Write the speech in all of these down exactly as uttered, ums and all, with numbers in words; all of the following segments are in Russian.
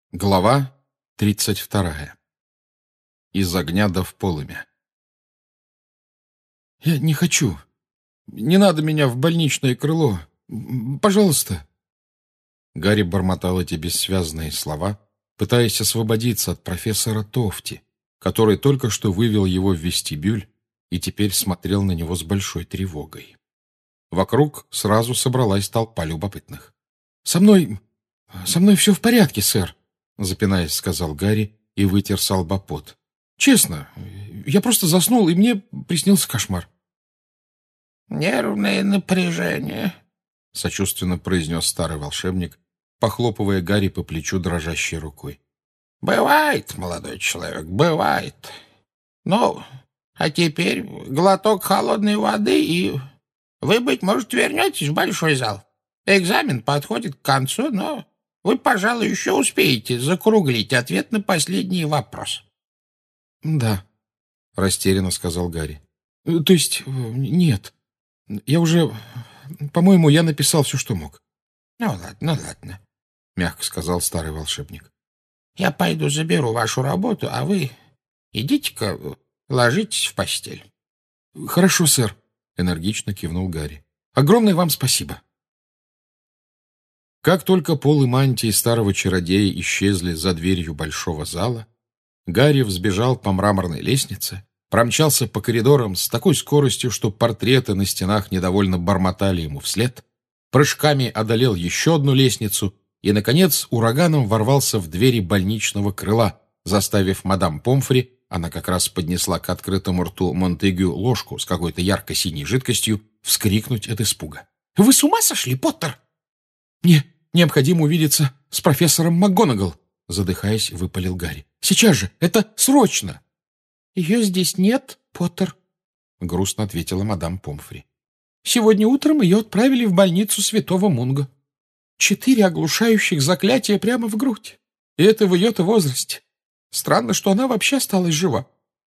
Глава тридцать вторая. Из огня до в полымя. «Я не хочу. Не надо меня в больничное крыло. Пожалуйста». Гарри бормотал эти бессвязные слова, пытаясь освободиться от профессора Тофти, который только что вывел его в вестибюль и теперь смотрел на него с большой тревогой. Вокруг сразу собралась толпа любопытных. «Со мной... со мной все в порядке, сэр», — запинаясь, сказал Гарри и вытер со лба пот. «Честно, я просто заснул, и мне приснился кошмар». «Нервное напряжение», — сочувственно произнес старый волшебник, похлопывая Гарри по плечу дрожащей рукой. «Бывает, молодой человек, бывает. Ну, а теперь глоток холодной воды, и вы, быть может, вернетесь в большой зал. Экзамен подходит к концу, но вы, пожалуй, еще успеете закруглить ответ на последний вопрос». «Да», — растерянно сказал Гарри. «То есть нет. Я уже... По-моему, я написал все, что мог». «Ну ладно, ну ладно», — мягко сказал старый волшебник. «Я пойду заберу вашу работу, а вы идите-ка ложитесь в постель». «Хорошо, сэр», — энергично кивнул Гарри. «Огромное вам спасибо». Как только пол и мантии старого чародея исчезли за дверью большого зала, Гарри взбежал по мраморной лестнице, промчался по коридорам с такой скоростью, что портреты на стенах недовольно бормотали ему вслед, прыжками одолел еще одну лестницу и, наконец, ураганом ворвался в двери больничного крыла, заставив мадам Помфри, она как раз поднесла к открытому рту Монтегю ложку с какой-то ярко-синей жидкостью, вскрикнуть от испуга. «Вы с ума сошли, Поттер?» «Мне необходимо увидеться с профессором МакГонагал», задыхаясь, выпалил Гарри. «Сейчас же! Это срочно!» «Ее здесь нет, Поттер», — грустно ответила мадам Помфри. «Сегодня утром ее отправили в больницу Святого Мунга. Четыре оглушающих заклятия прямо в грудь. И это в ее-то возрасте. Странно, что она вообще осталась жива».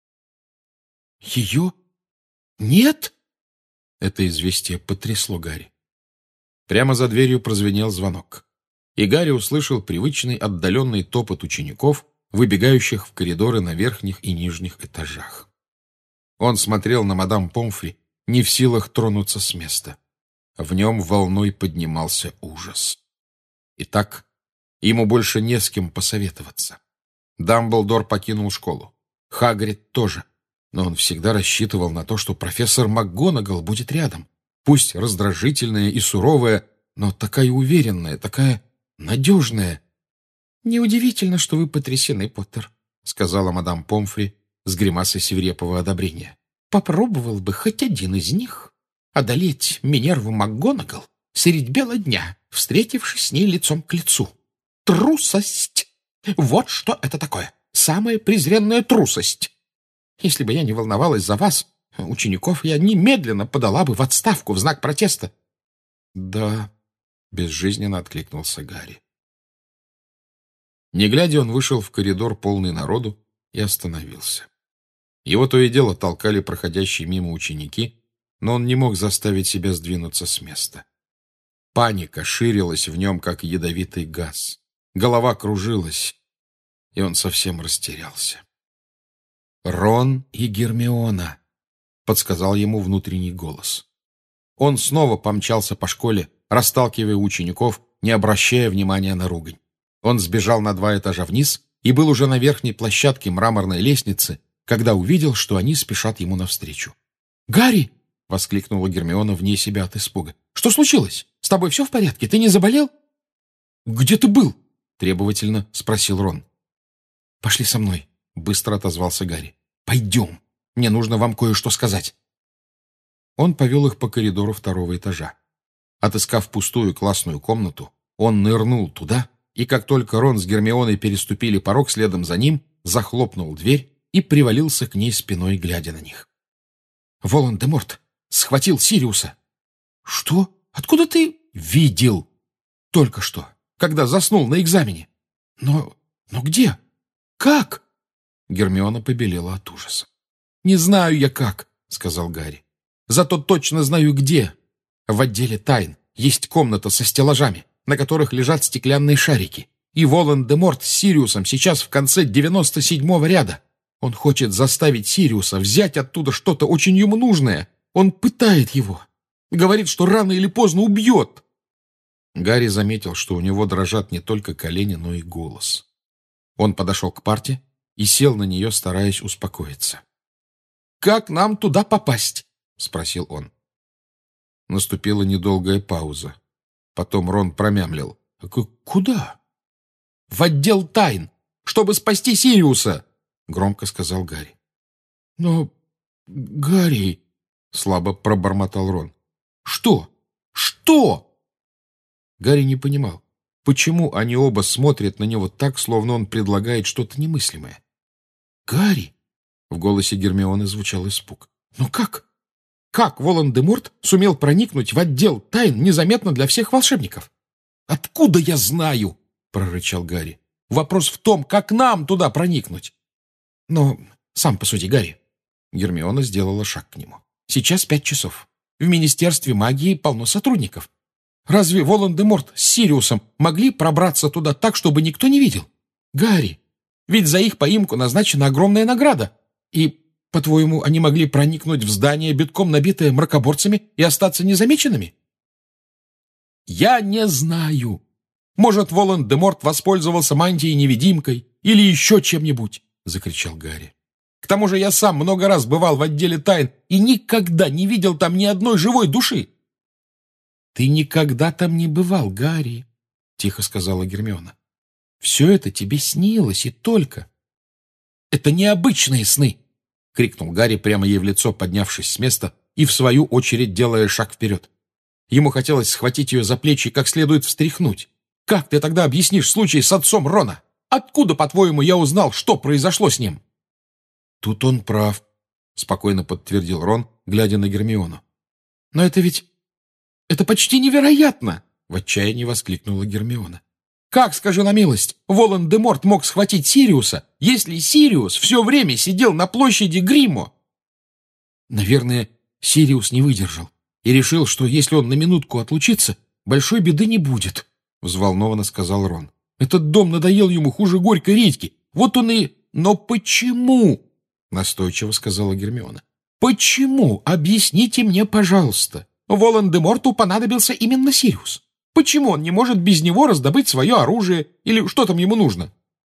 «Ее нет?» Это известие потрясло Гарри. Прямо за дверью прозвенел звонок, и Гарри услышал привычный отдаленный топот учеников, выбегающих в коридоры на верхних и нижних этажах. Он смотрел на мадам Помфри, не в силах тронуться с места. В нем волной поднимался ужас. Итак, ему больше не с кем посоветоваться. Дамблдор покинул школу. Хагрид тоже. Но он всегда рассчитывал на то, что профессор МакГонагал будет рядом. Пусть раздражительная и суровая, но такая уверенная, такая надежная. «Неудивительно, что вы потрясены, Поттер», — сказала мадам Помфри с гримасой свирепого одобрения. «Попробовал бы хоть один из них одолеть Минерву МакГонагал средь бела дня, встретившись с ней лицом к лицу. Трусость! Вот что это такое! Самая презренная трусость! Если бы я не волновалась за вас, учеников, я немедленно подала бы в отставку в знак протеста». «Да», — безжизненно откликнулся Гарри. Не глядя, он вышел в коридор, полный народу, и остановился. Его то и дело толкали проходящие мимо ученики, но он не мог заставить себя сдвинуться с места. Паника ширилась в нем, как ядовитый газ. Голова кружилась, и он совсем растерялся. «Рон и Гермиона», — подсказал ему внутренний голос. Он снова помчался по школе, расталкивая учеников, не обращая внимания на ругань. Он сбежал на два этажа вниз и был уже на верхней площадке мраморной лестницы, когда увидел, что они спешат ему навстречу. «Гарри!» — воскликнула Гермиона вне себя от испуга. «Что случилось? С тобой все в порядке? Ты не заболел?» «Где ты был?» — требовательно спросил Рон. «Пошли со мной», — быстро отозвался Гарри. «Пойдем. Мне нужно вам кое-что сказать». Он повел их по коридору второго этажа. Отыскав пустую классную комнату, он нырнул туда, и как только Рон с Гермионой переступили порог следом за ним, захлопнул дверь и привалился к ней спиной, глядя на них. «Волан-де-Морт схватил Сириуса». «Что? Откуда ты?» «Видел. Только что, когда заснул на экзамене». «Но... но где? Как?» Гермиона побелела от ужаса. «Не знаю я как», — сказал Гарри. «Зато точно знаю где. В отделе тайн есть комната со стеллажами, на которых лежат стеклянные шарики. И Волан-де-Морт с Сириусом сейчас в конце девяносто седьмого ряда. Он хочет заставить Сириуса взять оттуда что-то очень ему нужное. Он пытает его. Говорит, что рано или поздно убьет. Гарри заметил, что у него дрожат не только колени, но и голос. Он подошел к парте и сел на нее, стараясь успокоиться. «Как нам туда попасть?» — спросил он. Наступила недолгая пауза. Потом Рон промямлил. «Куда?» «В отдел тайн, чтобы спасти Сириуса!» — громко сказал Гарри. «Но, Гарри...» — слабо пробормотал Рон. «Что? Что?» Гарри не понимал, почему они оба смотрят на него так, словно он предлагает что-то немыслимое. «Гарри!» — в голосе Гермионы звучал испуг. «Но как? Как Волан-де-Морт сумел проникнуть в отдел тайн незаметно для всех волшебников?» «Откуда я знаю?» — прорычал Гарри. «Вопрос в том, как нам туда проникнуть». «Но сам посуди, Гарри». Гермиона сделала шаг к нему. «Сейчас пять часов. В Министерстве магии полно сотрудников. Разве Волан-де-Морт с Сириусом могли пробраться туда так, чтобы никто не видел? Гарри, ведь за их поимку назначена огромная награда. И, по-твоему, они могли проникнуть в здание, битком набитое мракоборцами, и остаться незамеченными?» «Я не знаю. Может, Волан-де-Морт воспользовался мантией-невидимкой или еще чем-нибудь», — закричал Гарри. «К тому же я сам много раз бывал в отделе тайн и никогда не видел там ни одной живой души». «Ты никогда там не бывал, Гарри», — тихо сказала Гермиона. «Все это тебе снилось и только». «Это необычные сны!» — крикнул Гарри прямо ей в лицо, поднявшись с места и, в свою очередь, делая шаг вперед. Ему хотелось схватить ее за плечи и как следует встряхнуть. «Как ты тогда объяснишь случай с отцом Рона? Откуда, по-твоему, я узнал, что произошло с ним?» «Тут он прав», — спокойно подтвердил Рон, глядя на Гермиону. «Но это ведь... это почти невероятно!» — в отчаянии воскликнула Гермиона. «Как, скажи на милость, Волан-де-Морт мог схватить Сириуса, если Сириус все время сидел на площади Гриммо?» «Наверное, Сириус не выдержал и решил, что если он на минутку отлучится, большой беды не будет», — взволнованно сказал Рон. «Этот дом надоел ему хуже горькой редьки. Вот он и... Но почему?» — настойчиво сказала Гермиона. «Почему? Объясните мне, пожалуйста. Волан-де-Морту понадобился именно Сириус. Почему он не может без него раздобыть свое оружие или что там ему нужно?»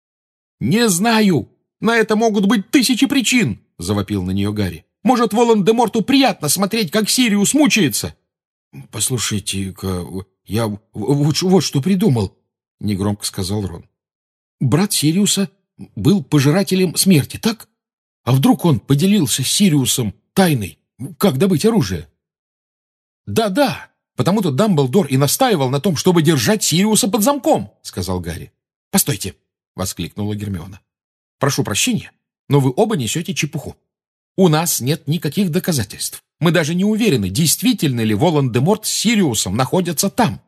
«Не знаю. На это могут быть тысячи причин», — завопил на нее Гарри. «Может, Волан-де-Морту приятно смотреть, как Сириус мучается?» «Послушайте-ка, я вот, вот что придумал», — негромко сказал Рон. «Брат Сириуса был пожирателем смерти, так? А вдруг он поделился с Сириусом тайной, как добыть оружие?» «Да-да, потому-то Дамблдор и настаивал на том, чтобы держать Сириуса под замком», — сказал Гарри. «Постойте», — воскликнула Гермиона. «Прошу прощения, но вы оба несете чепуху. У нас нет никаких доказательств. Мы даже не уверены, действительно ли Волан-де-Морт с Сириусом находятся там».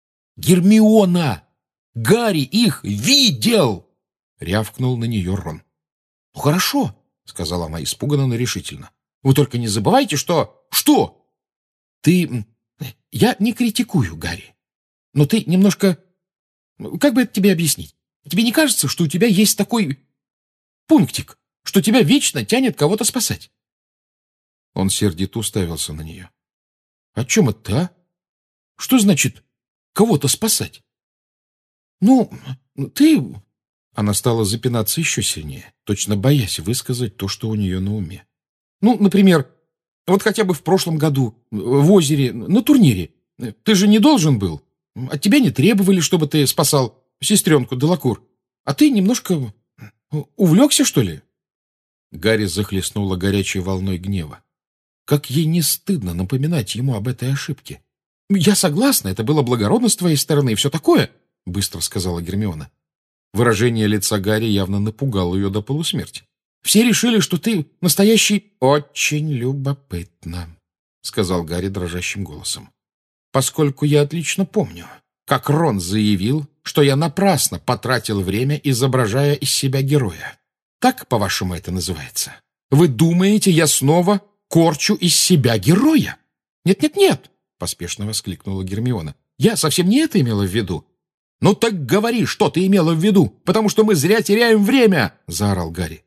«Гермиона! Гарри их видел!» — рявкнул на нее Рон. «Ну, хорошо», — сказала она испуганно, но решительно. «Вы только не забывайте, что...» «Что?» «Ты... Я не критикую, Гарри, но ты немножко... Как бы это тебе объяснить? Тебе не кажется, что у тебя есть такой пунктик, что тебя вечно тянет кого-то спасать?» Он сердито уставился на нее. «О чем это, а? Что значит кого-то спасать?» «Ну, ты...» Она стала запинаться еще сильнее, точно боясь высказать то, что у нее на уме. «Ну, например, вот хотя бы в прошлом году в озере на турнире. Ты же не должен был. От тебя не требовали, чтобы ты спасал сестренку Делакур. А ты немножко увлекся, что ли?» Гарри захлестнула горячей волной гнева. Как ей не стыдно напоминать ему об этой ошибке. «Я согласна, это было благородно с твоей стороны и все такое», — быстро сказала Гермиона. Выражение лица Гарри явно напугало ее до полусмерти. «Все решили, что ты настоящий...» «Очень любопытно», — сказал Гарри дрожащим голосом. «Поскольку я отлично помню, как Рон заявил, что я напрасно потратил время, изображая из себя героя. Так, по-вашему, это называется? Вы думаете, я снова корчу из себя героя?» «Нет-нет-нет», — поспешно воскликнула Гермиона. «Я совсем не это имела в виду. «Ну так говори, что ты имела в виду, потому что мы зря теряем время!» — заорал Гарри.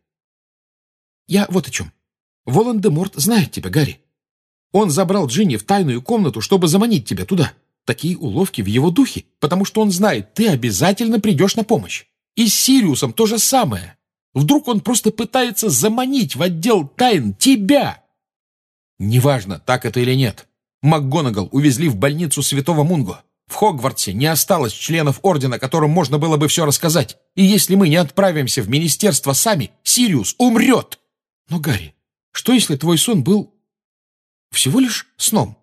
«Я вот о чем. Волан-де-Морт знает тебя, Гарри. Он забрал Джинни в тайную комнату, чтобы заманить тебя туда. Такие уловки в его духе, потому что он знает, ты обязательно придешь на помощь. И с Сириусом то же самое. Вдруг он просто пытается заманить в отдел тайн тебя?» «Неважно, так это или нет. МакГонагал увезли в больницу Святого Мунго. В Хогвартсе не осталось членов Ордена, которым можно было бы все рассказать. И если мы не отправимся в министерство сами, Сириус умрет!» «Но, Гарри, что если твой сон был всего лишь сном?»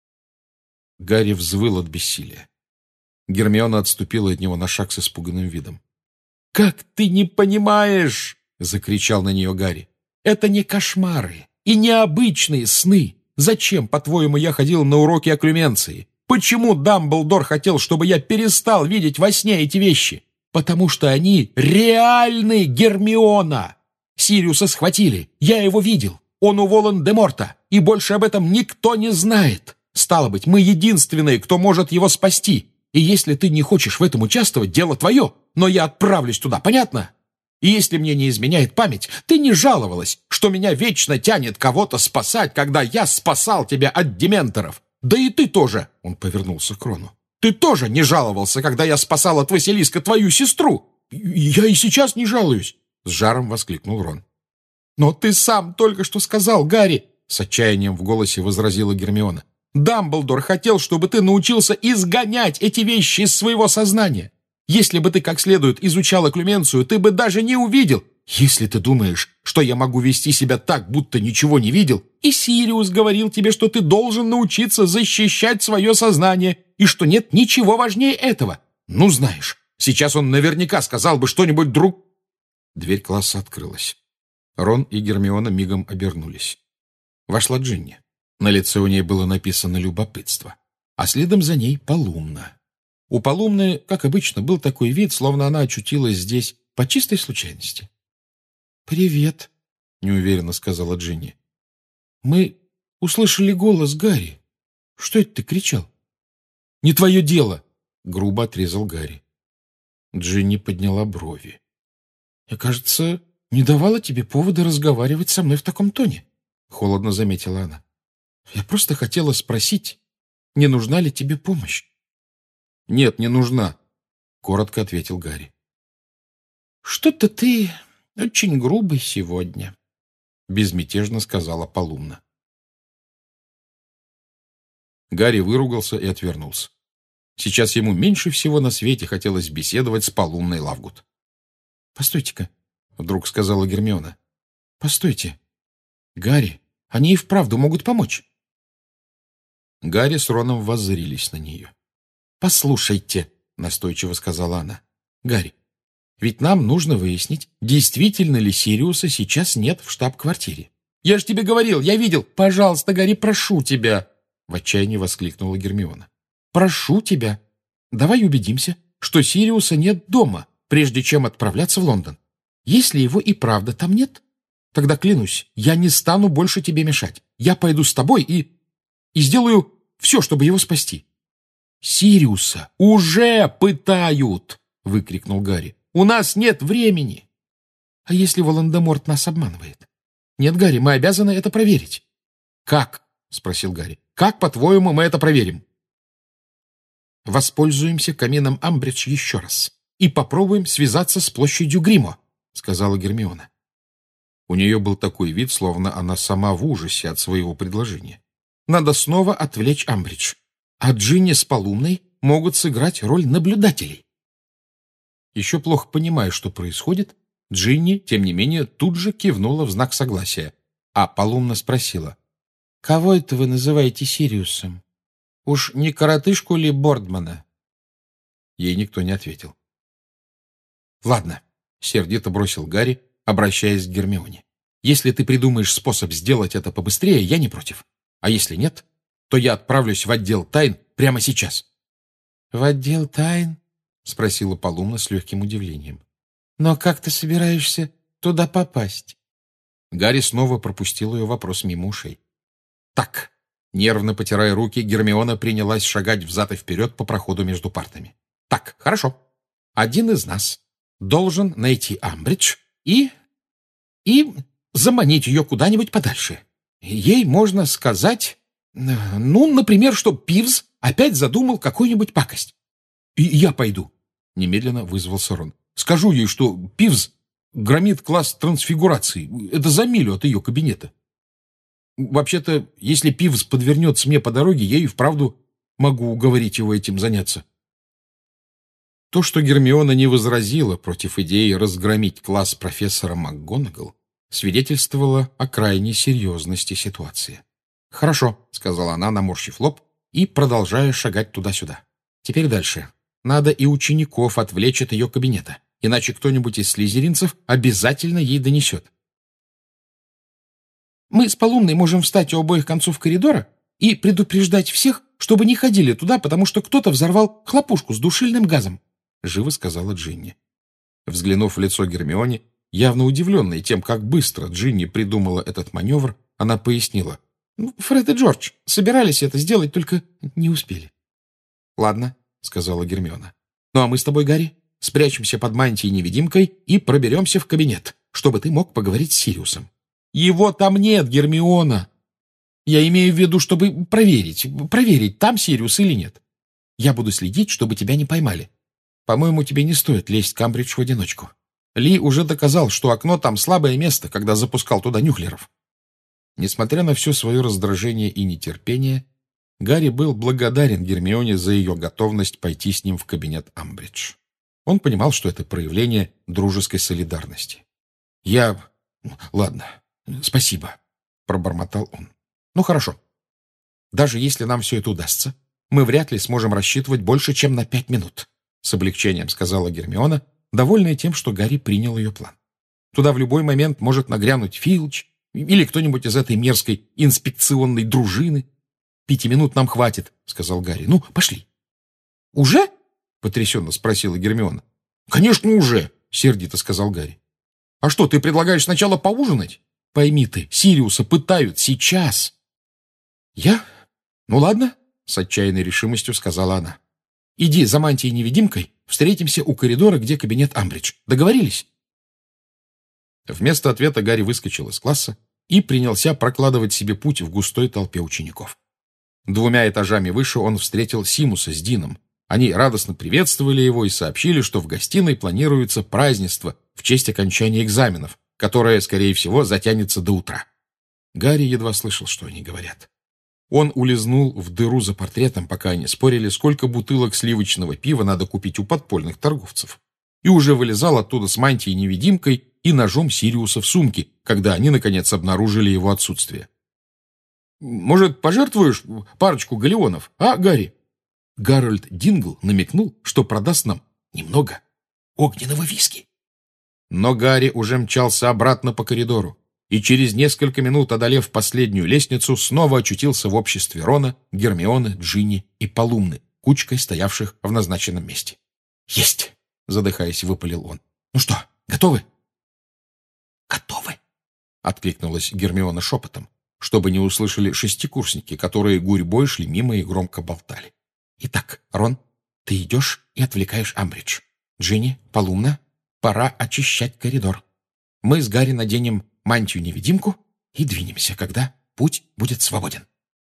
Гарри взвыл от бессилия. Гермиона отступила от него на шаг с испуганным видом. «Как ты не понимаешь?» — закричал на нее Гарри. «Это не кошмары и не обычные сны. Зачем, по-твоему, я ходил на уроки окклюменции? Почему Дамблдор хотел, чтобы я перестал видеть во сне эти вещи? Потому что они реальны, Гермиона! Сириуса схватили, я его видел. Он у Волан-де-Морта, и больше об этом никто не знает. Стало быть, мы единственные, кто может его спасти. И если ты не хочешь в этом участвовать, дело твое, но я отправлюсь туда, понятно? И если мне не изменяет память, ты не жаловалась, что меня вечно тянет кого-то спасать, когда я спасал тебя от дементоров. Да и ты тоже, — он повернулся к Рону, — ты тоже не жаловался, когда я спасал от Василиска твою сестру. Я и сейчас не жалуюсь, — с жаром воскликнул Рон. Но ты сам только что сказал, Гарри, — с отчаянием в голосе возразила Гермиона. Дамблдор хотел, чтобы ты научился изгонять эти вещи из своего сознания. Если бы ты как следует изучал окклюменцию, ты бы даже не увидел. Если ты думаешь, что я могу вести себя так, будто ничего не видел, и Сириус говорил тебе, что ты должен научиться защищать свое сознание, и что нет ничего важнее этого. Ну, знаешь, сейчас он наверняка сказал бы что-нибудь друг... Дверь класса открылась. Рон и Гермиона мигом обернулись. Вошла Джинни. На лице у ней было написано любопытство, а следом за ней Полумна. У Полумны, как обычно, был такой вид, словно она очутилась здесь по чистой случайности. «Привет», — неуверенно сказала Джинни. «Мы услышали голос Гарри. Что это ты кричал?» «Не твое дело», — грубо отрезал Гарри. Джинни подняла брови. «Я, кажется, не давала тебе повода разговаривать со мной в таком тоне», — холодно заметила она. «Я просто хотела спросить, не нужна ли тебе помощь?» «Нет, не нужна», — коротко ответил Гарри. «Что-то ты очень грубый сегодня», — безмятежно сказала Полумна. Гарри выругался и отвернулся. Сейчас ему меньше всего на свете хотелось беседовать с Полумной Лавгуд. «Постойте-ка», — вдруг сказала Гермиона. «Постойте. Гарри, они и вправду могут помочь». Гарри с Роном воззрились на нее. «Послушайте», — настойчиво сказала она. «Гарри, ведь нам нужно выяснить, действительно ли Сириуса сейчас нет в штаб-квартире. Я же тебе говорил, я видел. Пожалуйста, Гарри, прошу тебя», — в отчаянии воскликнула Гермиона. «Прошу тебя. Давай убедимся, что Сириуса нет дома, прежде чем отправляться в Лондон. Если его и правда там нет, тогда, клянусь, я не стану больше тебе мешать. Я пойду с тобой и... и сделаю все, чтобы его спасти». «Сириуса уже пытают!» — выкрикнул Гарри. «У нас нет времени!» «А если Волан-де-Морт нас обманывает?» «Нет, Гарри, мы обязаны это проверить». «Как?» — спросил Гарри. «Как, по-твоему, мы это проверим?» «Воспользуемся камином Амбридж еще раз и попробуем связаться с площадью Гримо», — сказала Гермиона. У нее был такой вид, словно она сама в ужасе от своего предложения. «Надо снова отвлечь Амбридж, а Джинни с Полумной могут сыграть роль наблюдателей». Еще плохо понимая, что происходит, Джинни, тем не менее, тут же кивнула в знак согласия, а Полумна спросила: «Кого это вы называете Сириусом? Уж не коротышку ли Бордмана?» Ей никто не ответил. «Ладно», — сердито бросил Гарри, обращаясь к Гермионе. «Если ты придумаешь способ сделать это побыстрее, я не против. А если нет, то я отправлюсь в отдел тайн прямо сейчас». «В отдел тайн?» — спросила Полумна с легким удивлением. «Но как ты собираешься туда попасть?» Гарри снова пропустил ее вопрос мимо ушей. «Так», — нервно потирая руки, Гермиона принялась шагать взад и вперед по проходу между партами. Так, хорошо. Один из нас должен найти Амбридж и... и заманить ее куда-нибудь подальше. Ей можно сказать, ну, например, что Пивз опять задумал какую-нибудь пакость. И я пойду, — немедленно вызвался Рон. Скажу ей, что Пивз громит класс трансфигурации. Это за милю от ее кабинета. Вообще-то, если Пивз подвернется мне по дороге, я и вправду могу уговорить его этим заняться. То, что Гермиона не возразила против идеи разгромить класс профессора МакГонагал, свидетельствовало о крайней серьезности ситуации. «Хорошо», — сказала она, наморщив лоб и продолжая шагать туда-сюда. «Теперь дальше. Надо и учеников отвлечь от ее кабинета, иначе кто-нибудь из слизеринцев обязательно ей донесет. Мы с Полумной можем встать у обоих концов коридора и предупреждать всех, чтобы не ходили туда, потому что кто-то взорвал хлопушку с душильным газом», — живо сказала Джинни. Взглянув в лицо Гермионе, явно удивленной тем, как быстро Джинни придумала этот маневр, она пояснила. «Ну, Фред и Джордж собирались это сделать, только не успели». «Ладно», — сказала Гермиона. «Ну а мы с тобой, Гарри, спрячемся под мантией-невидимкой и проберемся в кабинет, чтобы ты мог поговорить с Сириусом». «Его там нет, Гермиона! Я имею в виду, чтобы проверить, проверить, там Сириус или нет. Я буду следить, чтобы тебя не поймали. По-моему, тебе не стоит лезть в Камбридж в одиночку. Ли уже доказал, что окно там слабое место, когда запускал туда нюхлеров». Несмотря на все свое раздражение и нетерпение, Гарри был благодарен Гермионе за ее готовность пойти с ним в кабинет Амбридж. Он понимал, что это проявление дружеской солидарности. «Я... ладно, спасибо», — пробормотал он. «Ну, хорошо. Даже если нам все это удастся, мы вряд ли сможем рассчитывать больше, чем на пять минут», — с облегчением сказала Гермиона, довольная тем, что Гарри принял ее план. «Туда в любой момент может нагрянуть Филч или кто-нибудь из этой мерзкой инспекционной дружины. Пяти минут нам хватит», — сказал Гарри. «Ну, пошли». «Уже?» — потрясенно спросила Гермиона. «Конечно, уже», — сердито сказал Гарри. «А что, ты предлагаешь сначала поужинать? Пойми ты, Сириуса пытают сейчас». «Я? Ну ладно», — с отчаянной решимостью сказала она. «Иди за мантией-невидимкой, встретимся у коридора, где кабинет Амбридж. Договорились?» Вместо ответа Гарри выскочил из класса и принялся прокладывать себе путь в густой толпе учеников. Двумя этажами выше он встретил Симуса с Дином. Они радостно приветствовали его и сообщили, что в гостиной планируется празднество в честь окончания экзаменов, которое, скорее всего, затянется до утра. Гарри едва слышал, что они говорят. Он улизнул в дыру за портретом, пока они спорили, сколько бутылок сливочного пива надо купить у подпольных торговцев, и уже вылезал оттуда с мантией-невидимкой и ножом Сириуса в сумке, когда они, наконец, обнаружили его отсутствие. «Может, пожертвуешь парочку галеонов, а, Гарри?» Гарольд Дингл намекнул, что продаст нам немного огненного виски. Но Гарри уже мчался обратно по коридору, и через несколько минут, одолев последнюю лестницу, снова очутился в обществе Рона, Гермионы, Джинни и Полумны, кучкой стоявших в назначенном месте. «Есть!» — задыхаясь, выпалил он. «Ну что, готовы?» «Готовы!» — откликнулась Гермиона шепотом, чтобы не услышали шестикурсники, которые гурьбой шли мимо и громко болтали. «Итак, Рон, ты идешь и отвлекаешь Амбридж. Джинни, Полумна, пора очищать коридор. Мы с Гарри наденем мантию-невидимку и двинемся, когда путь будет свободен».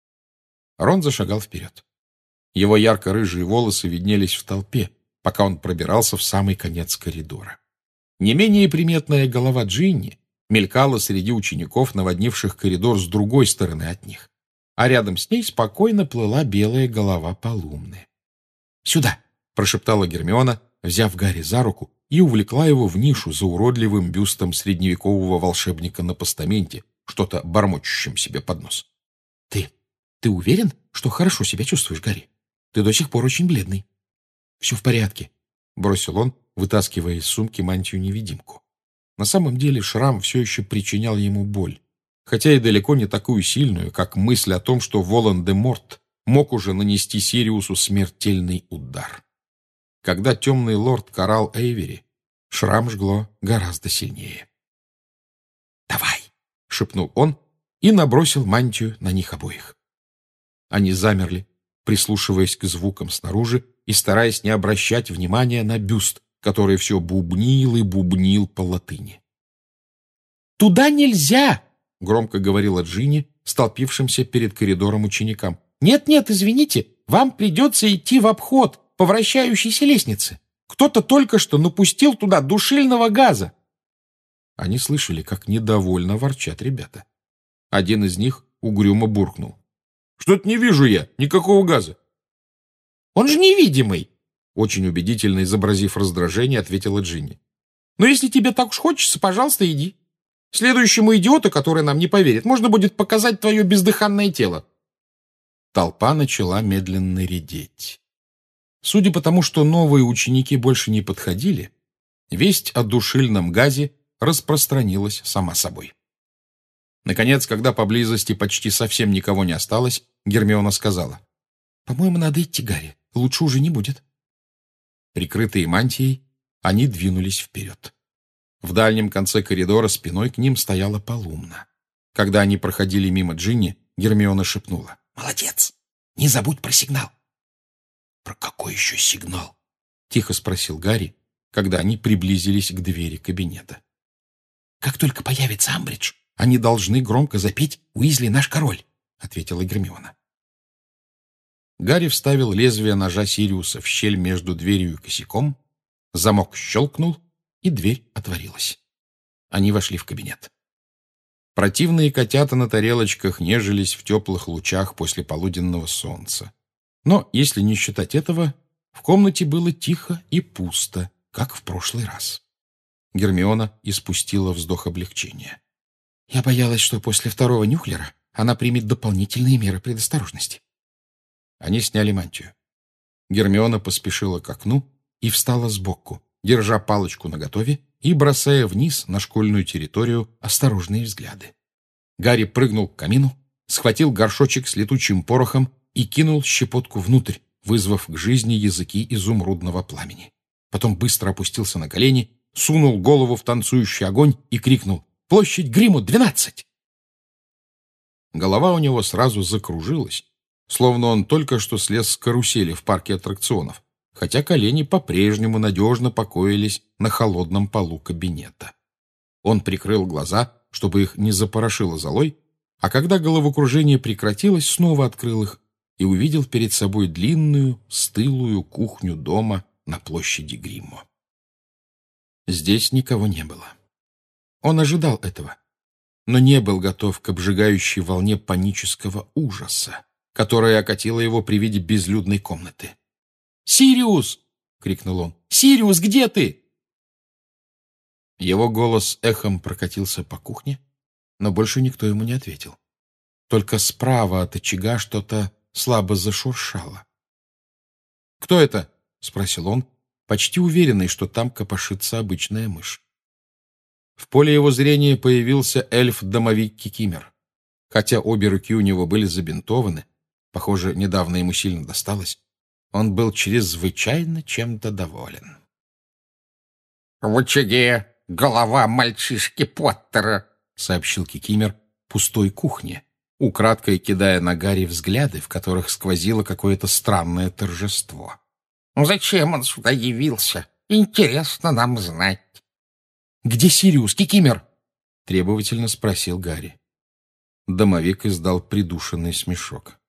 Рон зашагал вперед. Его ярко-рыжие волосы виднелись в толпе, пока он пробирался в самый конец коридора. Не менее приметная голова Джинни мелькала среди учеников, наводнивших коридор с другой стороны от них, а рядом с ней спокойно плыла белая голова Полумны. «Сюда!» — прошептала Гермиона, взяв Гарри за руку, и увлекла его в нишу за уродливым бюстом средневекового волшебника на постаменте, что-то бормочущим себе под нос. «Ты... ты уверен, что хорошо себя чувствуешь, Гарри? Ты до сих пор очень бледный». «Все в порядке», — бросил он, вытаскивая из сумки мантию-невидимку. На самом деле шрам все еще причинял ему боль, хотя и далеко не такую сильную, как мысль о том, что Волан-де-Морт мог уже нанести Сириусу смертельный удар. Когда темный лорд карал Эйвери, шрам жгло гораздо сильнее. «Давай!» — шепнул он и набросил мантию на них обоих. Они замерли, прислушиваясь к звукам снаружи и стараясь не обращать внимания на бюст, который все бубнил и бубнил по латыни. «Туда нельзя!» — громко говорила Джинни, столпившимся перед коридором ученикам. «Нет-нет, извините, вам придется идти в обход по вращающейся лестнице. Кто-то только что напустил туда душильного газа». Они слышали, как недовольно ворчат ребята. Один из них угрюмо буркнул: «Что-то не вижу я никакого газа». «Он же невидимый!» Очень убедительно изобразив раздражение, ответила Джинни. «Но если тебе так уж хочется, пожалуйста, иди. Следующему идиоту, который нам не поверит, можно будет показать твое бездыханное тело». Толпа начала медленно редеть. Судя по тому, что новые ученики больше не подходили, весть о душильном газе распространилась сама собой. Наконец, когда поблизости почти совсем никого не осталось, Гермиона сказала: «По-моему, надо идти, Гарри. Лучше уже не будет». Прикрытые мантией, они двинулись вперед. В дальнем конце коридора спиной к ним стояла Полумна. Когда они проходили мимо Джинни, Гермиона шепнула: «Молодец! Не забудь про сигнал!» «Про какой еще сигнал?» — тихо спросил Гарри, когда они приблизились к двери кабинета. «Как только появится Амбридж, они должны громко запеть «Уизли наш король», — ответила Гермиона. Гарри вставил лезвие ножа Сириуса в щель между дверью и косяком, замок щелкнул, и дверь отворилась. Они вошли в кабинет. Противные котята на тарелочках нежились в теплых лучах после полуденного солнца. Но, если не считать этого, в комнате было тихо и пусто, как в прошлый раз. Гермиона испустила вздох облегчения. «Я боялась, что после второго нюхлера она примет дополнительные меры предосторожности». Они сняли мантию. Гермиона поспешила к окну и встала сбоку, держа палочку наготове и бросая вниз на школьную территорию осторожные взгляды. Гарри прыгнул к камину, схватил горшочек с летучим порохом и кинул щепотку внутрь, вызвав к жизни языки изумрудного пламени. Потом быстро опустился на колени, сунул голову в танцующий огонь и крикнул: «Площадь Гриму, двенадцать!» Голова у него сразу закружилась, словно он только что слез с карусели в парке аттракционов, хотя колени по-прежнему надежно покоились на холодном полу кабинета. Он прикрыл глаза, чтобы их не запорошило золой, а когда головокружение прекратилось, снова открыл их и увидел перед собой длинную, стылую кухню дома на площади Гриммо. Здесь никого не было. Он ожидал этого, но не был готов к обжигающей волне панического ужаса, которая окатила его при виде безлюдной комнаты. «Сириус!» — крикнул он. «Сириус, где ты?» Его голос эхом прокатился по кухне, но больше никто ему не ответил. Только справа от очага что-то слабо зашуршало. «Кто это?» — спросил он, почти уверенный, что там копошится обычная мышь. В поле его зрения появился эльф-домовик Кикимер. Хотя обе руки у него были забинтованы, похоже, недавно ему сильно досталось, он был чрезвычайно чем-то доволен. «В очаге голова мальчишки Поттера», — сообщил Кикимер пустой кухне, украдкой кидая на Гарри взгляды, в которых сквозило какое-то странное торжество. «Зачем он сюда явился? Интересно нам знать». «Где Сириус, Кикимер?» — требовательно спросил Гарри. Домовик издал придушенный смешок.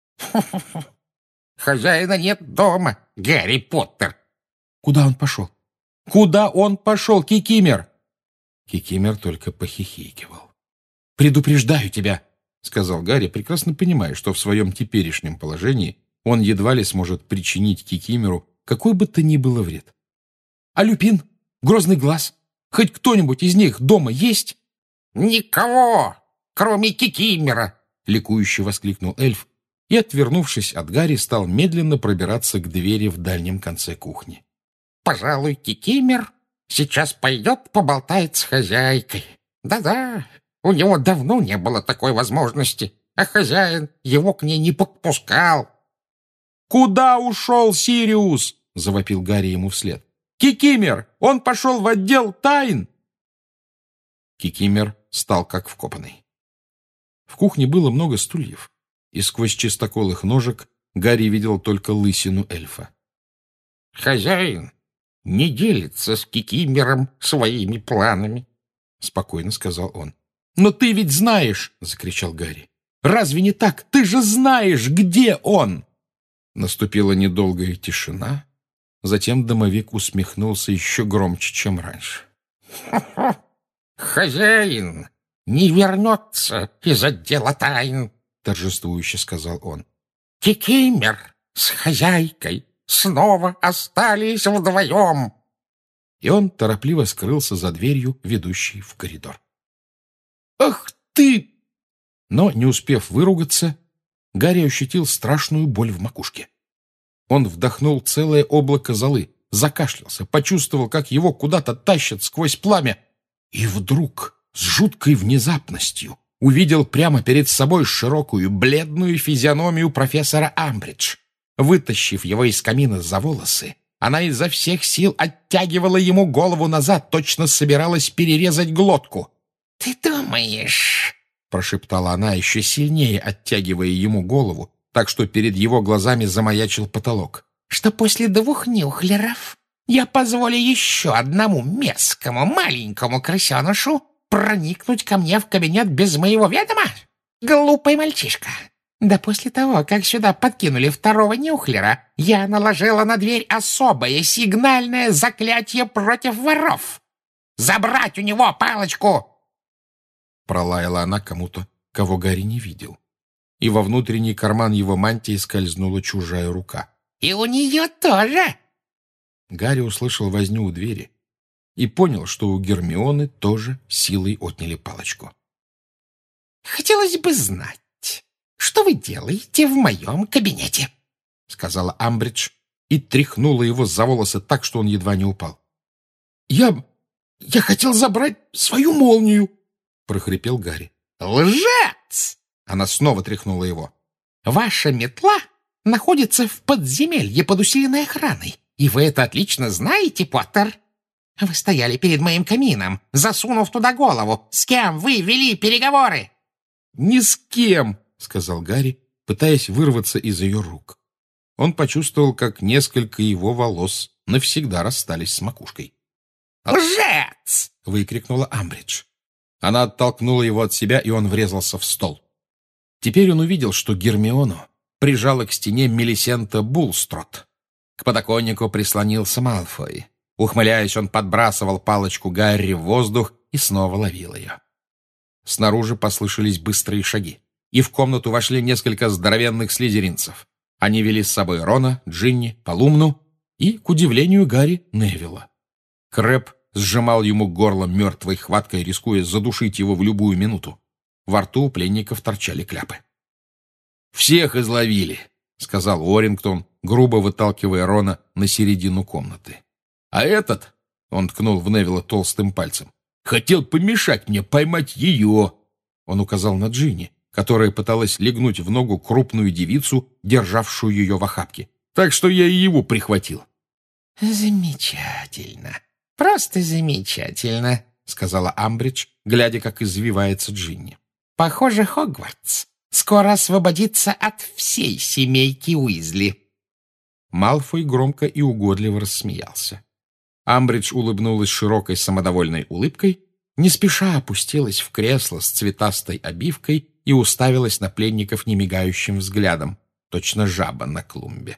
«Хозяина нет дома, Гарри Поттер». «Куда он пошел? Куда он пошел, Кикимер?» Кикимер только похихикивал. «Предупреждаю тебя», — сказал Гарри, прекрасно понимая, что в своем теперешнем положении он едва ли сможет причинить Кикимеру какой бы то ни было вред. «А Люпин? Грозный глаз? Хоть кто-нибудь из них дома есть?» «Никого, кроме Кикимера!» — ликующе воскликнул эльф и, отвернувшись от Гарри, стал медленно пробираться к двери в дальнем конце кухни. «Пожалуй, Кикимер сейчас пойдет поболтает с хозяйкой. Да-да, у него давно не было такой возможности, а хозяин его к ней не подпускал». «Куда ушел Сириус?» — завопил Гарри ему вслед. «Кикимер! Он пошел в отдел тайн!» Кикимер стал как вкопанный. В кухне было много стульев, и сквозь чистокол их ножек Гарри видел только лысину эльфа. Хозяин не делится с Кикимером своими планами, — спокойно сказал он. — Но ты ведь знаешь, — закричал Гарри. — Разве не так? Ты же знаешь, где он! Наступила недолгая тишина. Затем домовик усмехнулся еще громче, чем раньше. — Хозяин не вернется из отдела тайн, — торжествующе сказал он. — Кикимер с хозяйкой снова остались вдвоем. И он торопливо скрылся за дверью, ведущей в коридор. «Ах ты!» Но, не успев выругаться, Гарри ощутил страшную боль в макушке. Он вдохнул целое облако золы, закашлялся, почувствовал, как его куда-то тащат сквозь пламя, и вдруг, с жуткой внезапностью, увидел прямо перед собой широкую, бледную физиономию профессора Амбридж. Вытащив его из камина за волосы, она изо всех сил оттягивала ему голову назад, точно собиралась перерезать глотку. — Ты думаешь, — прошептала она, еще сильнее оттягивая ему голову, так что перед его глазами замаячил потолок, — что после двух нюхлеров я позволю еще одному мерзкому маленькому крысенышу проникнуть ко мне в кабинет без моего ведома? Глупый мальчишка! Да после того, как сюда подкинули второго нюхлера, я наложила на дверь особое сигнальное заклятие против воров. Забрать у него палочку! Пролаяла она кому-то, кого Гарри не видел. И во внутренний карман его мантии скользнула чужая рука. И у нее тоже! Гарри услышал возню у двери и понял, что у Гермионы тоже силой отняли палочку. «Хотелось бы знать, что вы делаете в моем кабинете?» — сказала Амбридж и тряхнула его за волосы так, что он едва не упал. «Я... я хотел забрать свою молнию!» — прохрипел Гарри. «Лжец!» — она снова тряхнула его. «Ваша метла находится в подземелье под усиленной охраной, и вы это отлично знаете, Поттер. Вы стояли перед моим камином, засунув туда голову. С кем вы вели переговоры?» «Ни с кем!» — сказал Гарри, пытаясь вырваться из ее рук. Он почувствовал, как несколько его волос навсегда расстались с макушкой. «Лжец!» — выкрикнула Амбридж. Она оттолкнула его от себя, и он врезался в стол. Теперь он увидел, что Гермиону прижала к стене Мелисента Булстрот. К подоконнику прислонился Малфой. Ухмыляясь, он подбрасывал палочку Гарри в воздух и снова ловил ее. Снаружи послышались быстрые шаги, и в комнату вошли несколько здоровенных слизеринцев. Они вели с собой Рона, Джинни, Полумну и, к удивлению Гарри, Невилла. Крэб сжимал ему горло мертвой хваткой, рискуя задушить его в любую минуту. Во рту у пленников торчали кляпы. «Всех изловили», — сказал Уоррингтон, грубо выталкивая Рона на середину комнаты. «А этот», — он ткнул в Невилла толстым пальцем, — «хотел помешать мне поймать ее». Он указал на Джинни, которая пыталась легнуть в ногу крупную девицу, державшую ее в охапке. Так что я и его прихватил. «Замечательно, просто замечательно», — сказала Амбридж, глядя, как извивается Джинни. «Похоже, Хогвартс скоро освободится от всей семейки Уизли». Малфой громко и угодливо рассмеялся. Амбридж улыбнулась широкой самодовольной улыбкой, не спеша опустилась в кресло с цветастой обивкой и уставилась на пленников немигающим взглядом, точно жаба на клумбе.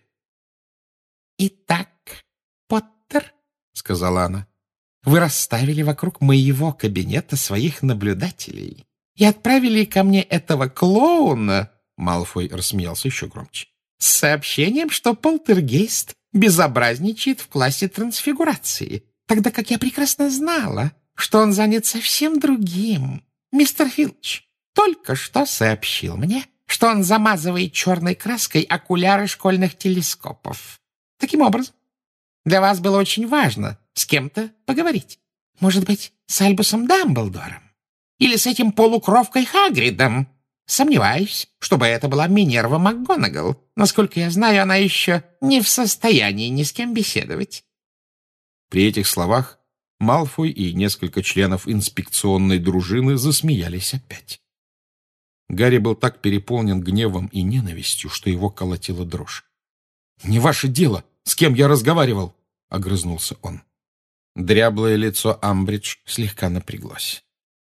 «Итак, Поттер, — сказала она, — вы расставили вокруг моего кабинета своих наблюдателей и отправили ко мне этого клоуна, — Малфой рассмеялся еще громче, — с сообщением, что полтергейст безобразничает в классе трансфигурации, тогда как я прекрасно знала, что он занят совсем другим. Мистер Филч только что сообщил мне, что он замазывает черной краской окуляры школьных телескопов. Таким образом, для вас было очень важно с кем-то поговорить. Может быть, с Альбусом Дамблдором? Или с этим полукровкой Хагридом? Сомневаюсь, чтобы это была Минерва МакГонагал. Насколько я знаю, она еще не в состоянии ни с кем беседовать». При этих словах Малфой и несколько членов инспекционной дружины засмеялись опять. Гарри был так переполнен гневом и ненавистью, что его колотила дрожь. «Не ваше дело!» С кем я разговаривал?» — огрызнулся он. Дряблое лицо Амбридж слегка напряглось.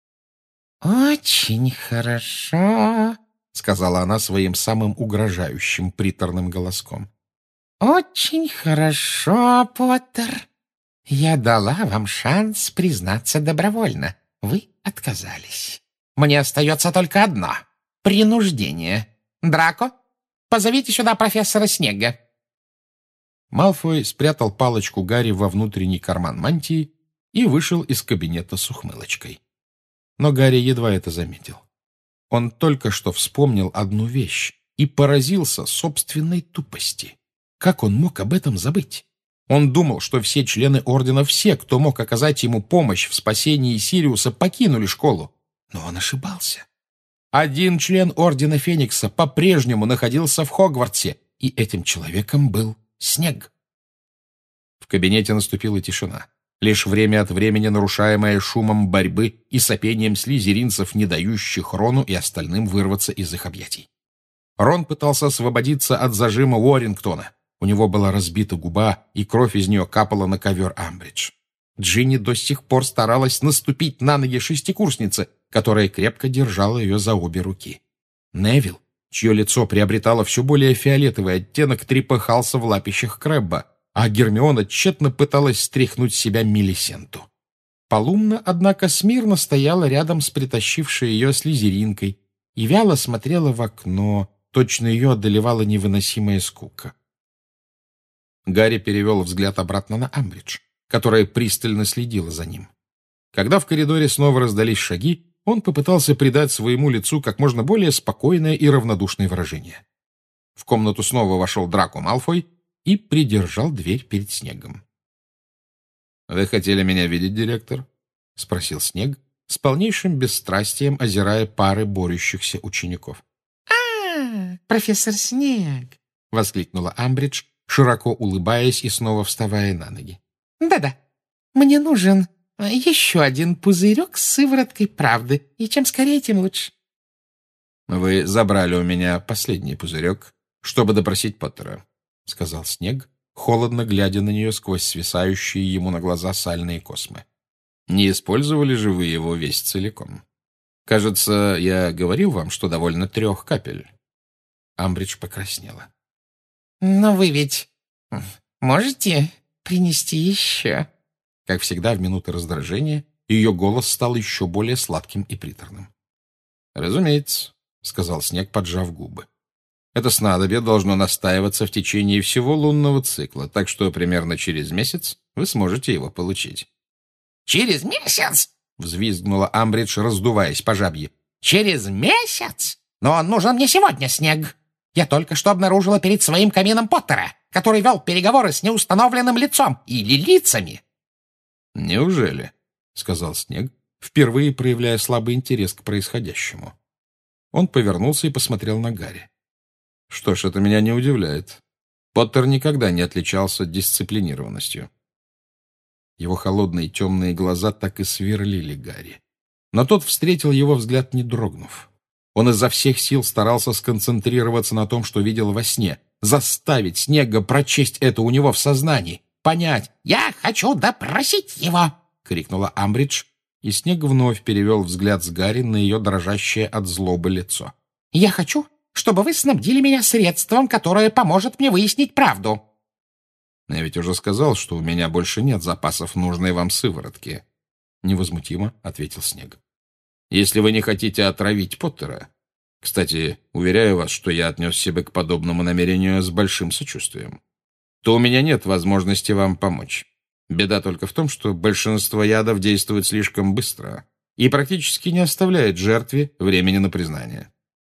«Очень хорошо», — сказала она своим самым угрожающим приторным голоском. «Очень хорошо, Поттер. Я дала вам шанс признаться добровольно. Вы отказались. Мне остается только одно — принуждение. Драко, позовите сюда профессора Снегга». Малфой спрятал палочку Гарри во внутренний карман мантии и вышел из кабинета с ухмылочкой. Но Гарри едва это заметил. Он только что вспомнил одну вещь и поразился собственной тупости. Как он мог об этом забыть? Он думал, что все члены Ордена, все, кто мог оказать ему помощь в спасении Сириуса, покинули школу. Но он ошибался. Один член Ордена Феникса по-прежнему находился в Хогвартсе, и этим человеком был Снегг. В кабинете наступила тишина, лишь время от времени нарушаемая шумом борьбы и сопением слизеринцев, не дающих Рону и остальным вырваться из их объятий. Рон пытался освободиться от зажима Уоррингтона. У него была разбита губа, и кровь из нее капала на ковер Амбридж. Джинни до сих пор старалась наступить на ноги шестикурсницы, которая крепко держала ее за обе руки. Невилл, чье лицо приобретало все более фиолетовый оттенок, трепыхался в лапищах Крэбба, а Гермиона тщетно пыталась стряхнуть с себя Милисенту. Полумна, однако, смирно стояла рядом с притащившей ее слизеринкой и вяло смотрела в окно, точно ее одолевала невыносимая скука. Гарри перевел взгляд обратно на Амбридж, которая пристально следила за ним. Когда в коридоре снова раздались шаги, он попытался придать своему лицу как можно более спокойное и равнодушное выражение. В комнату снова вошел Драко Малфой и придержал дверь перед Снеггом. «Вы хотели меня видеть, директор?» — спросил Снегг, с полнейшим бесстрастием озирая пары борющихся учеников. «А, профессор Снегг!» — воскликнула Амбридж, широко улыбаясь и снова вставая на ноги. «Да-да, мне нужен еще один пузырек с сывороткой правды, и чем скорее, тем лучше». «Вы забрали у меня последний пузырек, чтобы допросить Поттера», — сказал Снегг, холодно глядя на нее сквозь свисающие ему на глаза сальные космы. «Не использовали же вы его весь целиком? Кажется, я говорил вам, что довольно трех капель». Амбридж покраснела. «Но вы ведь можете принести еще?» Как всегда, в минуты раздражения ее голос стал еще более сладким и приторным. «Разумеется», — сказал Снегг, поджав губы. «Это снадобье должно настаиваться в течение всего лунного цикла, так что примерно через месяц вы сможете его получить». «Через месяц?» — взвизгнула Амбридж, раздуваясь по жабье. «Через месяц? Но он нужен мне сегодня, Снегг. Я только что обнаружила перед своим камином Поттера, который вел переговоры с неустановленным лицом или лицами». «Неужели?» — сказал Снегг, впервые проявляя слабый интерес к происходящему. Он повернулся и посмотрел на Гарри. «Что ж, это меня не удивляет. Поттер никогда не отличался дисциплинированностью». Его холодные темные глаза так и сверлили Гарри. Но тот встретил его взгляд, не дрогнув. Он изо всех сил старался сконцентрироваться на том, что видел во сне, заставить Снегга прочесть это у него в сознании, понять. «Я хочу допросить его!» — крикнула Амбридж, и Снегг вновь перевел взгляд с Гарри на ее дрожащее от злобы лицо. «Я хочу, чтобы вы снабдили меня средством, которое поможет мне выяснить правду». «Я ведь уже сказал, что у меня больше нет запасов нужной вам сыворотки», — невозмутимо ответил Снегг. «Если вы не хотите отравить Поттера, кстати, уверяю вас, что я отнес себя к подобному намерению с большим сочувствием, то у меня нет возможности вам помочь. Беда только в том, что большинство ядов действует слишком быстро и практически не оставляет жертве времени на признание».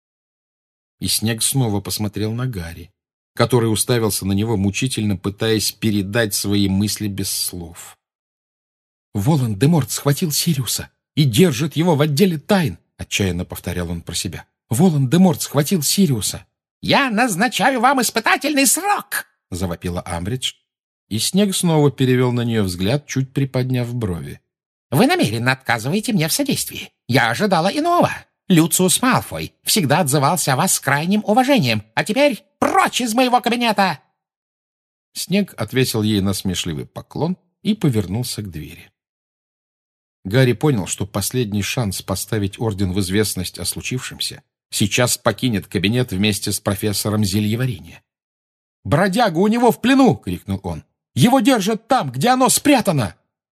И Снегг снова посмотрел на Гарри, который уставился на него, мучительно пытаясь передать свои мысли без слов. «Волан-де-Морт схватил Сириуса и держит его в отделе тайн», — отчаянно повторял он про себя. «Волан-де-Морт схватил Сириуса». «Я назначаю вам испытательный срок!» — завопила Амбридж, и Снегг снова перевел на нее взгляд, чуть приподняв брови. «Вы намеренно отказываете мне в содействии. Я ожидала иного. Люциус Малфой всегда отзывался о вас с крайним уважением. А теперь прочь из моего кабинета!» Снег отвесил ей насмешливый поклон и повернулся к двери. Гарри понял, что последний шанс поставить орден в известность о случившемся сейчас покинет кабинет вместе с профессором зельеварения. «Бродяга у него в плену!» — крикнул он. «Его держат там, где оно спрятано!»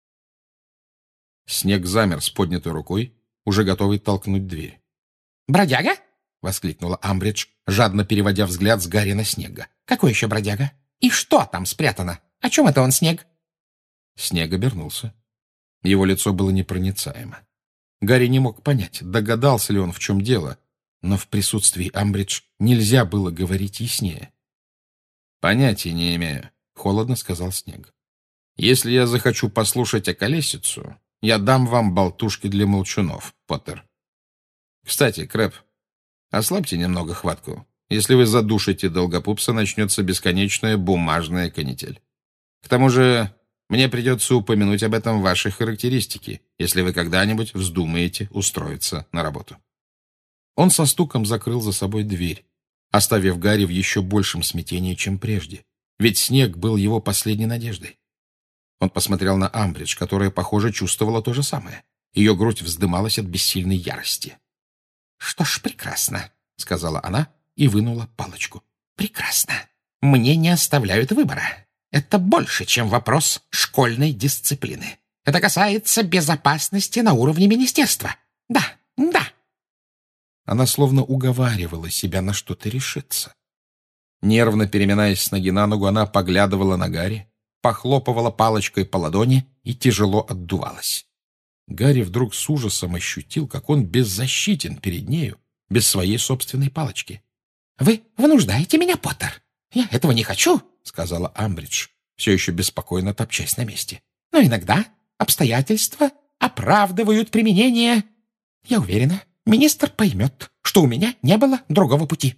Снег замер с поднятой рукой, уже готовый толкнуть дверь. «Бродяга?» — воскликнула Амбридж, жадно переводя взгляд с Гарри на Снега. «Какой еще бродяга? И что там спрятано? О чем это он, Снег?» Снег обернулся. Его лицо было непроницаемо. Гарри не мог понять, догадался ли он, в чем дело, но в присутствии Амбридж нельзя было говорить яснее. «Понятия не имею», — холодно сказал Снег. «Если я захочу послушать околесицу, я дам вам болтушки для молчунов, Поттер. Кстати, Крэб, ослабьте немного хватку. Если вы задушите Долгопупса, начнется бесконечная бумажная канитель. К тому же мне придется упомянуть об этом в вашей характеристике, если вы когда-нибудь вздумаете устроиться на работу». Он со стуком закрыл за собой дверь, оставив Гарри в еще большем смятении, чем прежде, ведь Снег был его последней надеждой. Он посмотрел на Амбридж, которая, похоже, чувствовала то же самое. Ее грудь вздымалась от бессильной ярости. «Что ж, прекрасно», — сказала она и вынула палочку. «Прекрасно. Мне не оставляют выбора. Это больше, чем вопрос школьной дисциплины. Это касается безопасности на уровне министерства. Да, да». Она словно уговаривала себя на что-то решиться. Нервно переминаясь с ноги на ногу, она поглядывала на Гарри, похлопывала палочкой по ладони и тяжело отдувалась. Гарри вдруг с ужасом ощутил, как он беззащитен перед нею, без своей собственной палочки. «Вы вынуждаете меня, Поттер. Я этого не хочу», — сказала Амбридж, все еще беспокойно топчась на месте. «Но иногда обстоятельства оправдывают применение. Я уверена, министр поймет, что у меня не было другого пути».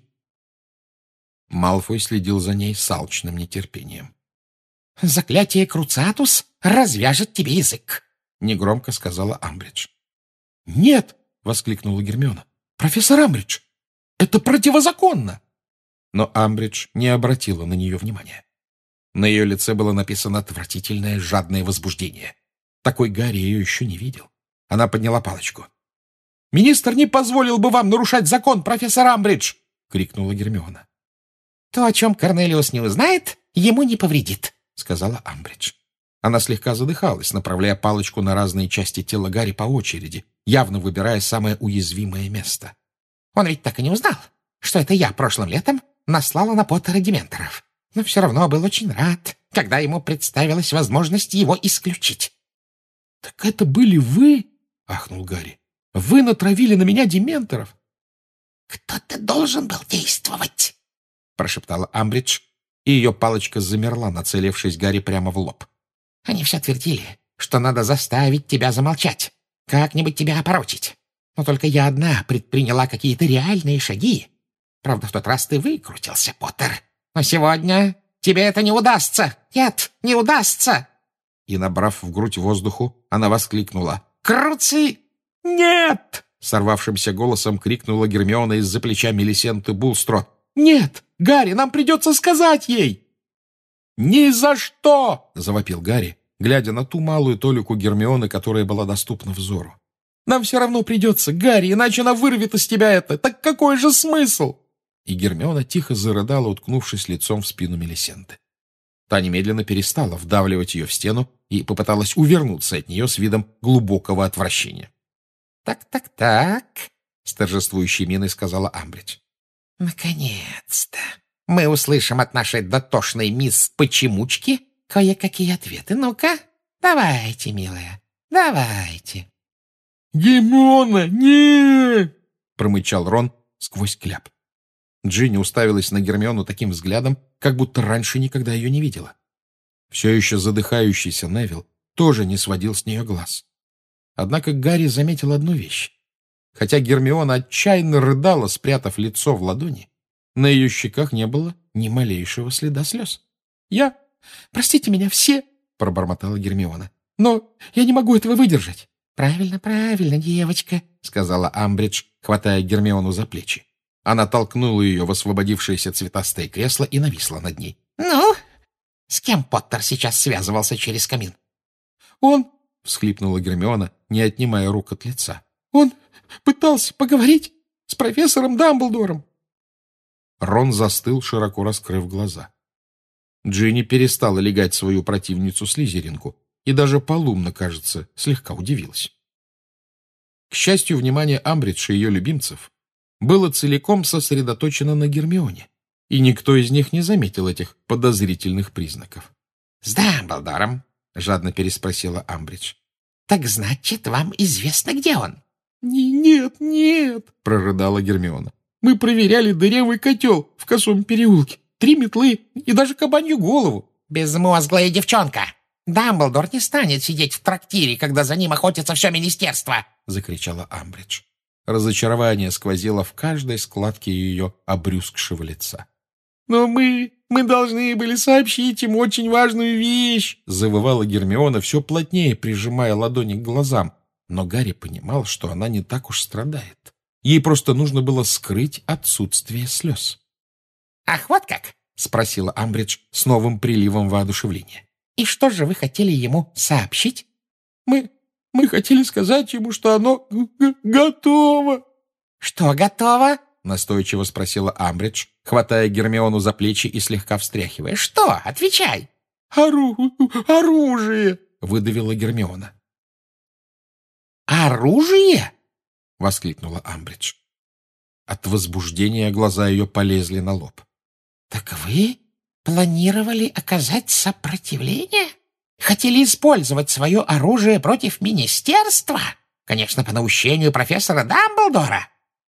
Малфой следил за ней с алчным нетерпением. «Заклятие Круциатус развяжет тебе язык», — негромко сказала Амбридж. «Нет!» — воскликнула Гермиона. «Профессор Амбридж, это противозаконно!» Но Амбридж не обратила на нее внимания. На ее лице было написано отвратительное жадное возбуждение. Такой Гарри ее еще не видел. Она подняла палочку. «Министр не позволил бы вам нарушать закон, профессор Амбридж!» — крикнула Гермиона. «То, о чем Корнелиус не узнает, ему не повредит», — сказала Амбридж. Она слегка задыхалась, направляя палочку на разные части тела Гарри по очереди, явно выбирая самое уязвимое место. «Он ведь так и не узнал, что это я прошлым летом наслала на Поттера дементоров, но все равно был очень рад, когда ему представилась возможность его исключить». «Так это были вы?» — ахнул Гарри. «Вы натравили на меня дементоров?» «Кто-то должен был действовать», — прошептала Амбридж, и ее палочка замерла, нацелившись Гарри прямо в лоб. «Они все твердили, что надо заставить тебя замолчать, как-нибудь тебя опорочить. Но только я одна предприняла какие-то реальные шаги. Правда, в тот раз ты выкрутился, Поттер. Но сегодня тебе это не удастся. Нет, не удастся!» И, набрав в грудь воздуху, она воскликнула. «Круци!» «Нет!» — сорвавшимся голосом крикнула Гермиона из-за плеча Мелисенты Булстро. «Нет! Гарри, нам придется сказать ей!» «Ни за что!» — завопил Гарри, глядя на ту малую толику Гермионы, которая была доступна взору. «Нам все равно придется, Гарри, иначе она вырвет из тебя это. Так какой же смысл?» И Гермиона тихо зарыдала, уткнувшись лицом в спину Мелисенты. Та немедленно перестала вдавливать ее в стену и попыталась увернуться от нее с видом глубокого отвращения. «Так-так-так», — с торжествующей миной сказала Амбридж. «Наконец-то мы услышим от нашей дотошной мисс Почемучки кое-какие ответы. Ну-ка, давайте, милая, давайте». «Гермиона, нет!» — промычал Рон сквозь кляп. Джинни уставилась на Гермиону таким взглядом, как будто раньше никогда ее не видела. Все еще задыхающийся Невилл тоже не сводил с нее глаз. Однако Гарри заметил одну вещь. Хотя Гермиона отчаянно рыдала, спрятав лицо в ладони, на ее щеках не было ни малейшего следа слез. «Я... Простите меня все!» — пробормотала Гермиона. «Но я не могу этого выдержать». «Правильно, правильно, девочка», — сказала Амбридж, хватая Гермиону за плечи. Она толкнула ее в освободившееся цветастое кресло и нависла над ней. «Ну, С кем Поттер сейчас связывался через камин? «Он», — всхлипнула Гермиона, не отнимая рук от лица, «он пытался поговорить с профессором Дамблдором». Рон застыл, широко раскрыв глаза. Джинни перестала лягать свою противницу Слизеринку, и даже Полумна, кажется, слегка удивилась. К счастью, внимание Амбридж и ее любимцев было целиком сосредоточено на Гермионе, и никто из них не заметил этих подозрительных признаков. «С Дамблдором?» — жадно переспросила Амбридж. «Так значит, вам известно, где он?» «Нет, нет», — прорыдала Гермиона. «Мы проверяли дырявый котел в Косом переулке, три метлы и даже кабанью голову». «Безмозглая девчонка! Дамблдор не станет сидеть в трактире, когда за ним охотится все министерство!» — закричала Амбридж. Разочарование сквозило в каждой складке ее обрюзгшего лица. «Но мы... мы должны были сообщить им очень важную вещь!» — завывала Гермиона, все плотнее прижимая ладони к глазам. Но Гарри понимал, что она не так уж страдает. Ей просто нужно было скрыть отсутствие слез. «Ах, вот как!» — спросила Амбридж с новым приливом воодушевления. «И что же вы хотели ему сообщить?» «Мы... мы хотели сказать ему, что оно готово!» «Что готово?» — настойчиво спросила Амбридж, хватая Гермиону за плечи и слегка встряхивая. «Что? Отвечай!» Ору... «Оружие!» — выдавила Гермиона. «Оружие?» — воскликнула Амбридж. От возбуждения глаза ее полезли на лоб. «Так вы планировали оказать сопротивление? Хотели использовать свое оружие против министерства? Конечно, по наущению профессора Дамблдора?»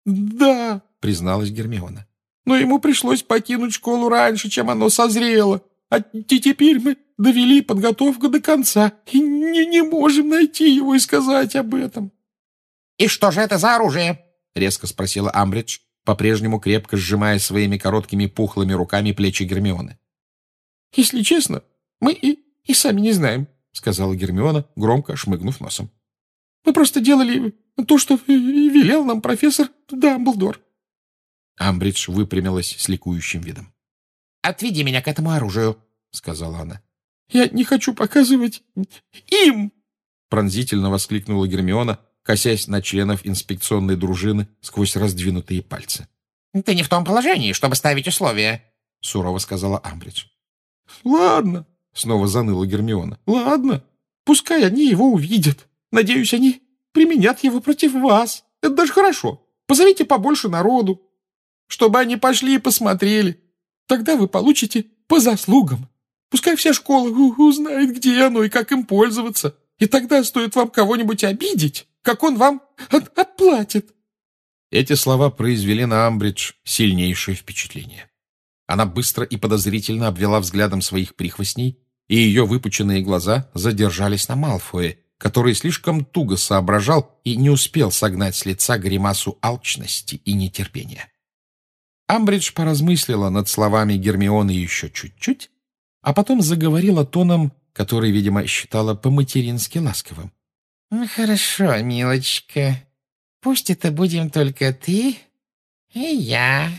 «Да», — призналась Гермиона. «Но ему пришлось покинуть школу раньше, чем оно созрело. А теперь мы довели подготовку до конца и не, не можем найти его и сказать об этом». «И что же это за оружие?» — резко спросила Амбридж, по-прежнему крепко сжимая своими короткими пухлыми руками плечи Гермионы. «Если честно, мы и, и сами не знаем», — сказала Гермиона, громко шмыгнув носом. «Мы просто делали то, что велел нам профессор Дамблдор». Амбридж выпрямилась с ликующим видом. «Отведи меня к этому оружию», — сказала она. «Я не хочу показывать им!» — пронзительно воскликнула Гермиона, косясь на членов инспекционной дружины сквозь раздвинутые пальцы. «Ты не в том положении, чтобы ставить условия», — сурово сказала Амбридж. «Ладно», — снова заныла Гермиона. «Ладно, пускай они его увидят. Надеюсь, они применят его против вас. Это даже хорошо. Позовите побольше народу, чтобы они пошли и посмотрели. Тогда вы получите по заслугам. Пускай вся школа узнает, где оно и как им пользоваться. И тогда стоит вам кого-нибудь обидеть, как он вам от отплатит». Эти слова произвели на Амбридж сильнейшее впечатление. Она быстро и подозрительно обвела взглядом своих прихвостней, и ее выпученные глаза задержались на Малфое, который слишком туго соображал и не успел согнать с лица гримасу алчности и нетерпения. Амбридж поразмыслила над словами Гермионы еще чуть-чуть, а потом заговорила тоном, который, видимо, считала по-матерински ласковым. «Ну, хорошо, милочка. Пусть это будем только ты и я.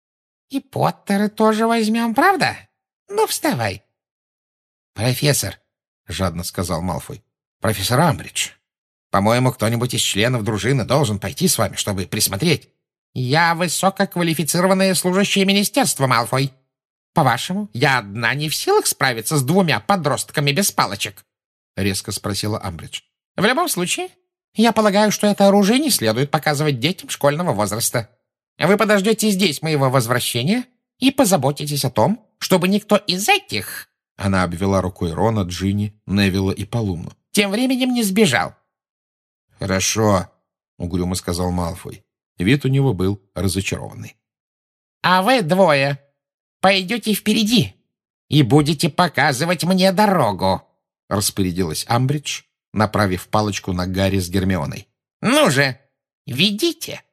И Поттера тоже возьмем, правда? Ну, вставай». «Профессор», — жадно сказал Малфой, — «профессор Амбридж, по-моему, кто-нибудь из членов дружины должен пойти с вами, чтобы присмотреть». «Я высококвалифицированное служащее министерства, Малфой. По-вашему, я одна не в силах справиться с двумя подростками без палочек?» — резко спросила Амбридж. «В любом случае, я полагаю, что это оружие не следует показывать детям школьного возраста. Вы подождете здесь моего возвращения и позаботитесь о том, чтобы никто из этих...» Она обвела рукой Рона, Джинни, Невилла и Полумну. «Тем временем не сбежал». «Хорошо», — угрюмо сказал Малфой. Вид у него был разочарованный. «А вы двое пойдете впереди и будете показывать мне дорогу», — распорядилась Амбридж, направив палочку на Гарри с Гермионой. «Ну же, ведите!»